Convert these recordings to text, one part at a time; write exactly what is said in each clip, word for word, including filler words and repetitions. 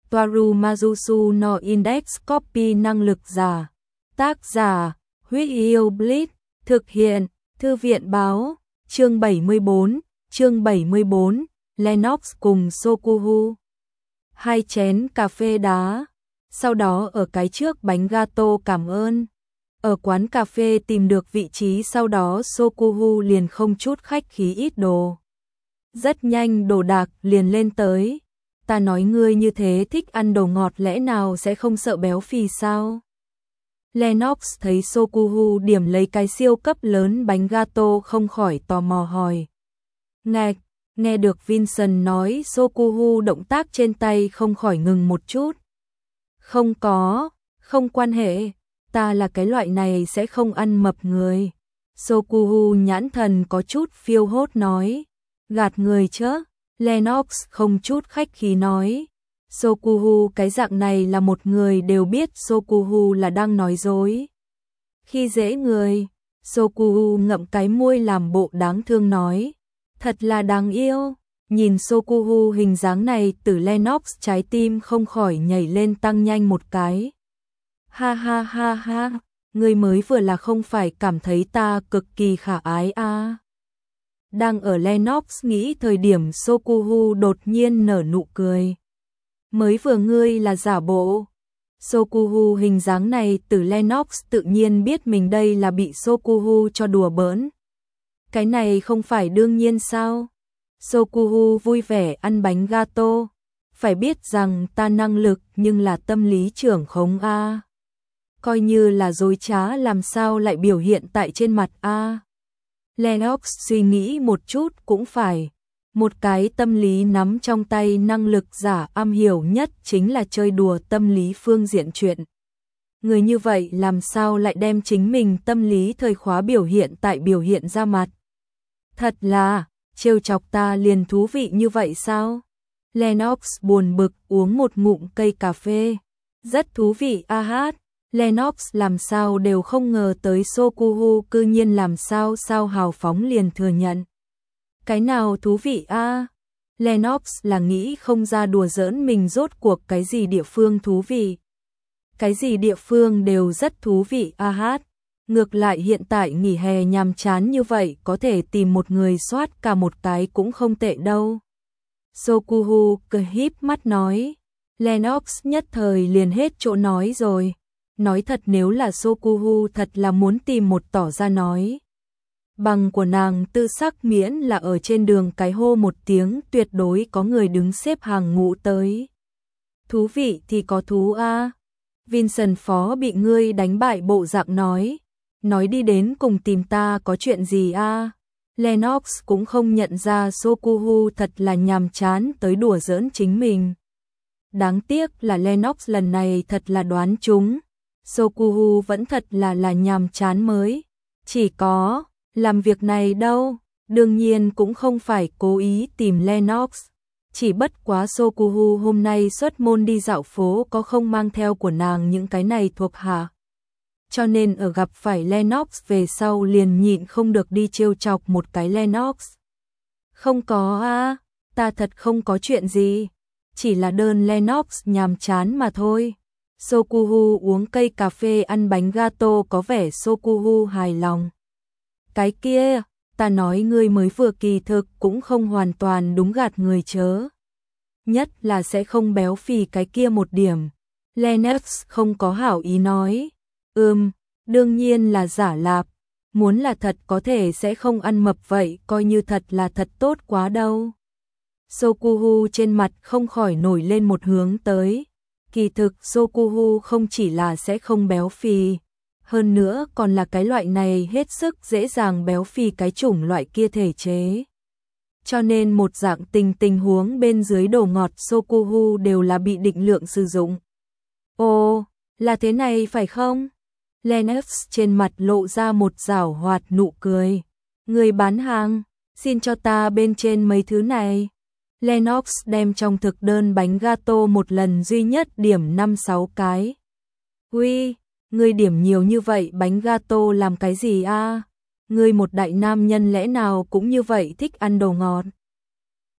Toaru Majusu no Index Copy năng lực giả. Tác giả, Huyết Yêu Blitz, thực hiện, Thư viện báo, chương bảy mươi bốn, chương bảy mươi bốn, Lennox cùng Sokuhu. Hai chén cà phê đá, sau đó ở cái trước bánh gato cảm ơn. Ở quán cà phê tìm được vị trí, sau đó Sokuhu liền không chút khách khí ít đồ. Rất nhanh đồ đạc liền lên tới. Ta nói ngươi như thế thích ăn đồ ngọt lẽ nào sẽ không sợ béo phì sao? Lennox thấy Sokuhu điểm lấy cái siêu cấp lớn bánh gato không khỏi tò mò hỏi. Ngạch, nghe được Vincent nói Sokuhu động tác trên tay không khỏi ngừng một chút. Không có, không quan hệ, ta là cái loại này sẽ không ăn mập người. Sokuhu nhãn thần có chút phiêu hốt nói. Gạt người chứ? Lennox không chút khách khí nói. Sokuhu cái dạng này là một người đều biết Sokuhu là đang nói dối. Khi dễ người, Sokuhu ngậm cái môi làm bộ đáng thương nói. Thật là đáng yêu. Nhìn Sokuhu hình dáng này, từ Lennox trái tim không khỏi nhảy lên tăng nhanh một cái. Ha ha ha ha, người mới vừa là không phải cảm thấy ta cực kỳ khả ái à. Đang ở Lennox nghĩ thời điểm, Sokuhu đột nhiên nở nụ cười. Mới vừa ngươi là giả bộ. Sokuhu hình dáng này, từ Lennox tự nhiên biết mình đây là bị Sokuhu cho đùa bỡn. Cái này không phải đương nhiên sao? Sokuhu vui vẻ ăn bánh gato. Phải biết rằng ta năng lực nhưng là tâm lý trưởng khống a. Coi như là dối trá làm sao lại biểu hiện tại trên mặt a. Lennox suy nghĩ một chút cũng phải. Một cái tâm lý nắm trong tay năng lực giả am hiểu nhất chính là chơi đùa tâm lý phương diện chuyện. Người như vậy làm sao lại đem chính mình tâm lý thời khóa biểu hiện tại biểu hiện ra mặt. Thật là, trêu chọc ta liền thú vị như vậy sao? Lennox buồn bực uống một ngụm cây cà phê. Rất thú vị a hát. Lennox làm sao đều không ngờ tới Sokuhu cư nhiên làm sao sao hào phóng liền thừa nhận. Cái nào thú vị a? Lennox là nghĩ không ra đùa giỡn mình rốt cuộc cái gì địa phương thú vị. Cái gì địa phương đều rất thú vị a hát. Ngược lại hiện tại nghỉ hè nhàm chán như vậy có thể tìm một người soát cả một cái cũng không tệ đâu. Sokuhu cười híp mắt nói. Lennox nhất thời liền hết chỗ nói rồi. Nói thật nếu là Sokuhu thật là muốn tìm một tỏ ra nói. Bằng của nàng tư sắc miễn là ở trên đường cái hô một tiếng tuyệt đối có người đứng xếp hàng ngũ tới. Thú vị thì có thú a. Vincent phó bị ngươi đánh bại bộ dạng nói. Nói đi đến cùng tìm ta có chuyện gì a? Lennox cũng không nhận ra Sokuhu thật là nhàm chán tới đùa giỡn chính mình. Đáng tiếc là Lennox lần này thật là đoán trúng. Sokuhu vẫn thật là là nhàm chán mới. Chỉ có, làm việc này đâu, đương nhiên cũng không phải cố ý tìm Lennox. Chỉ bất quá Sokuhu hôm nay xuất môn đi dạo phố có không mang theo của nàng những cái này thuộc hạ. Cho nên ở gặp phải Lennox về sau liền nhịn không được đi trêu chọc một cái Lennox. Không có a, ta thật không có chuyện gì. Chỉ là đơn Lennox nhàm chán mà thôi. Sokuhu uống cây cà phê ăn bánh gato có vẻ Sokuhu hài lòng. Cái kia, ta nói ngươi mới vừa kỳ thực cũng không hoàn toàn đúng gạt người chớ. Nhất là sẽ không béo phì cái kia một điểm. Lennox không có hảo ý nói. Ừm, đương nhiên là giả lạp. Muốn là thật có thể sẽ không ăn mập vậy coi như thật là thật tốt quá đâu. Sokuhu trên mặt không khỏi nổi lên một hướng tới. Kỳ thực Sokuhu không chỉ là sẽ không béo phì, hơn nữa còn là cái loại này hết sức dễ dàng béo phì cái chủng loại kia thể chế. Cho nên một dạng tình tình huống bên dưới đồ ngọt Sokuhu đều là bị định lượng sử dụng. Ồ, là thế này phải không? Lennox trên mặt lộ ra một giảo hoạt nụ cười. Người bán hàng, xin cho ta bên trên mấy thứ này. Lennox đem trong thực đơn bánh gato một lần duy nhất điểm năm sáu cái. Ui, ngươi điểm nhiều như vậy bánh gato làm cái gì a? Ngươi một đại nam nhân lẽ nào cũng như vậy thích ăn đồ ngọt.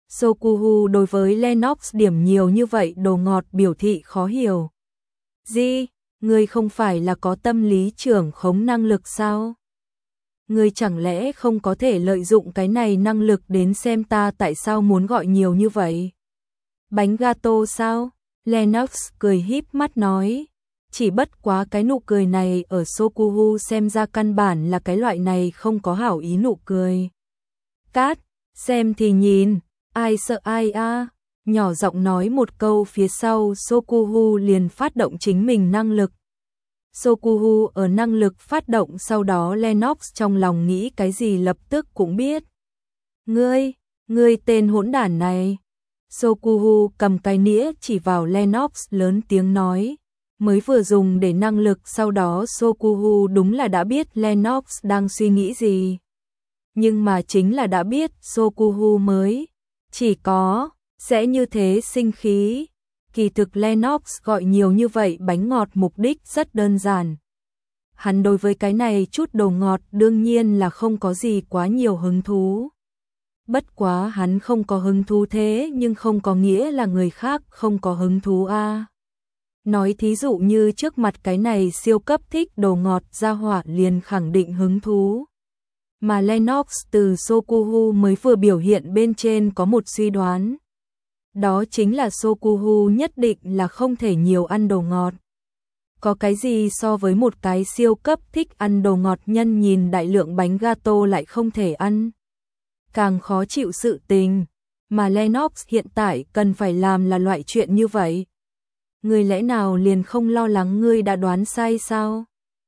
Sokuhu đối với Lennox điểm nhiều như vậy đồ ngọt biểu thị khó hiểu. Gì? Ngươi không phải là có tâm lý trưởng khống năng lực sao? Ngươi chẳng lẽ không có thể lợi dụng cái này năng lực đến xem ta tại sao muốn gọi nhiều như vậy? Bánh gato sao? Lennox cười híp mắt nói. Chỉ bất quá cái nụ cười này ở Sokuhu xem ra căn bản là cái loại này không có hảo ý nụ cười. Cát, xem thì nhìn, ai sợ ai a? À? Nhỏ giọng nói một câu phía sau Sokuhu liền phát động chính mình năng lực. Sokuhu ở năng lực phát động sau đó Lennox trong lòng nghĩ cái gì lập tức cũng biết. Ngươi, ngươi tên hỗn đản này. Sokuhu cầm cái nĩa chỉ vào Lennox lớn tiếng nói. Mới vừa dùng để năng lực sau đó Sokuhu đúng là đã biết Lennox đang suy nghĩ gì. Nhưng mà chính là đã biết Sokuhu mới chỉ có sẽ như thế sinh khí. Kỳ thực Lennox gọi nhiều như vậy bánh ngọt mục đích rất đơn giản. Hắn đối với cái này chút đồ ngọt đương nhiên là không có gì quá nhiều hứng thú. Bất quá hắn không có hứng thú thế nhưng không có nghĩa là người khác không có hứng thú a. À. Nói thí dụ như trước mặt cái này siêu cấp thích đồ ngọt gia hỏa liền khẳng định hứng thú. Mà Lennox từ Sokuhu mới vừa biểu hiện bên trên có một suy đoán. Đó chính là Sokuhu nhất định là không thể nhiều ăn đồ ngọt. Có cái gì so với một cái siêu cấp thích ăn đồ ngọt nhân nhìn đại lượng bánh gato lại không thể ăn. Càng khó chịu sự tình, mà Lennox hiện tại cần phải làm là loại chuyện như vậy. Ngươi lẽ nào liền không lo lắng ngươi đã đoán sai sao?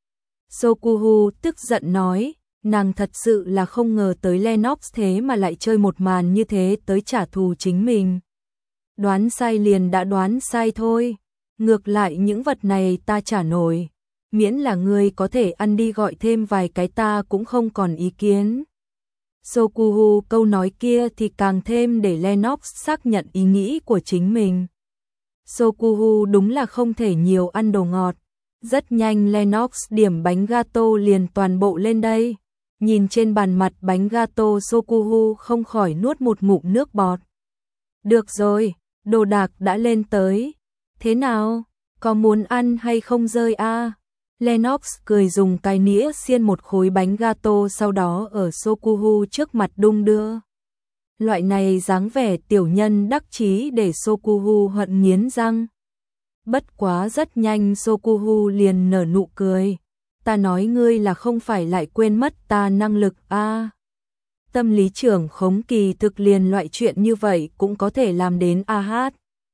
Sokuhu tức giận nói, nàng thật sự là không ngờ tới Lennox thế mà lại chơi một màn như thế tới trả thù chính mình. Đoán sai liền đã đoán sai thôi, ngược lại những vật này ta trả nổi, miễn là ngươi có thể ăn đi gọi thêm vài cái ta cũng không còn ý kiến. Sokuhu câu nói kia thì càng thêm để Lennox xác nhận ý nghĩ của chính mình. Sokuhu đúng là không thể nhiều ăn đồ ngọt. Rất nhanh Lennox điểm bánh gato liền toàn bộ lên đây. Nhìn trên bàn mặt bánh gato Sokuhu không khỏi nuốt một ngụm nước bọt. Được rồi, đồ đạc đã lên tới. Thế nào, có muốn ăn hay không rơi a? À? Lennox cười dùng cái nĩa xiên một khối bánh gato sau đó ở Sokuhu trước mặt đung đưa. Loại này dáng vẻ tiểu nhân đắc chí để Sokuhu hận nghiến răng. Bất quá rất nhanh Sokuhu liền nở nụ cười. Ta nói ngươi là không phải lại quên mất ta năng lực a? À? Tâm lý trưởng khống kỳ thực liền loại chuyện như vậy cũng có thể làm đến a hát.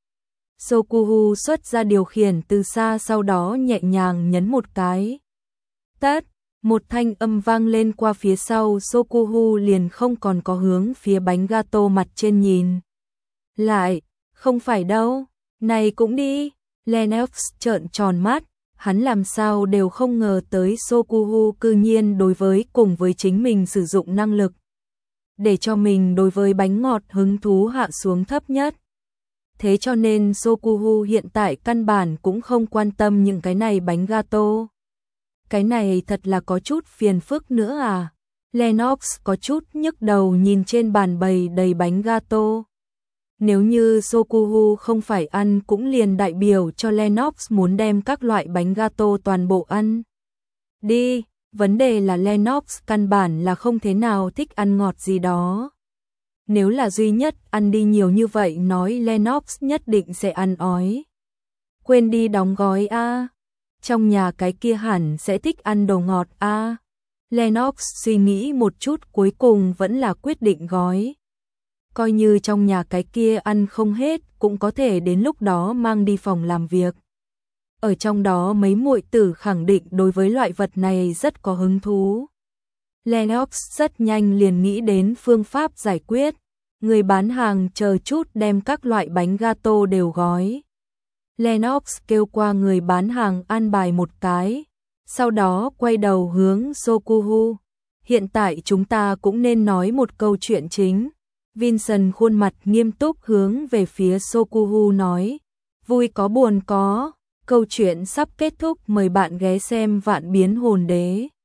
Sokuhu xuất ra điều khiển từ xa sau đó nhẹ nhàng nhấn một cái. Tát, một thanh âm vang lên qua phía sau Sokuhu liền không còn có hướng phía bánh gato mặt trên nhìn. Lại, không phải đâu, này cũng đi. Lennox trợn tròn mắt, hắn làm sao đều không ngờ tới Sokuhu cư nhiên đối với cùng với chính mình sử dụng năng lực. Để cho mình đối với bánh ngọt hứng thú hạ xuống thấp nhất. Thế cho nên Sokuhu hiện tại căn bản cũng không quan tâm những cái này bánh gato. Cái này thật là có chút phiền phức nữa à. Lennox có chút nhức đầu nhìn trên bàn bày đầy bánh gato. Nếu như Sokuhu không phải ăn cũng liền đại biểu cho Lennox muốn đem các loại bánh gato toàn bộ ăn. Đi, vấn đề là Lennox căn bản là không thế nào thích ăn ngọt gì đó. Nếu là duy nhất ăn đi nhiều như vậy nói Lennox nhất định sẽ ăn ói. Quên đi đóng gói a. À. Trong nhà cái kia hẳn sẽ thích ăn đồ ngọt a. À. Lennox suy nghĩ một chút cuối cùng vẫn là quyết định gói. Coi như trong nhà cái kia ăn không hết cũng có thể đến lúc đó mang đi phòng làm việc. Ở trong đó mấy muội tử khẳng định đối với loại vật này rất có hứng thú. Lennox rất nhanh liền nghĩ đến phương pháp giải quyết. Người bán hàng chờ chút đem các loại bánh gato đều gói. Lennox kêu qua người bán hàng an bài một cái. Sau đó quay đầu hướng Sokuhu. Hiện tại chúng ta cũng nên nói một câu chuyện chính. Vincent khuôn mặt nghiêm túc hướng về phía Sokuhu nói. Vui có buồn có. Câu chuyện sắp kết thúc, mời bạn ghé xem Vạn Biến Hồn Đế.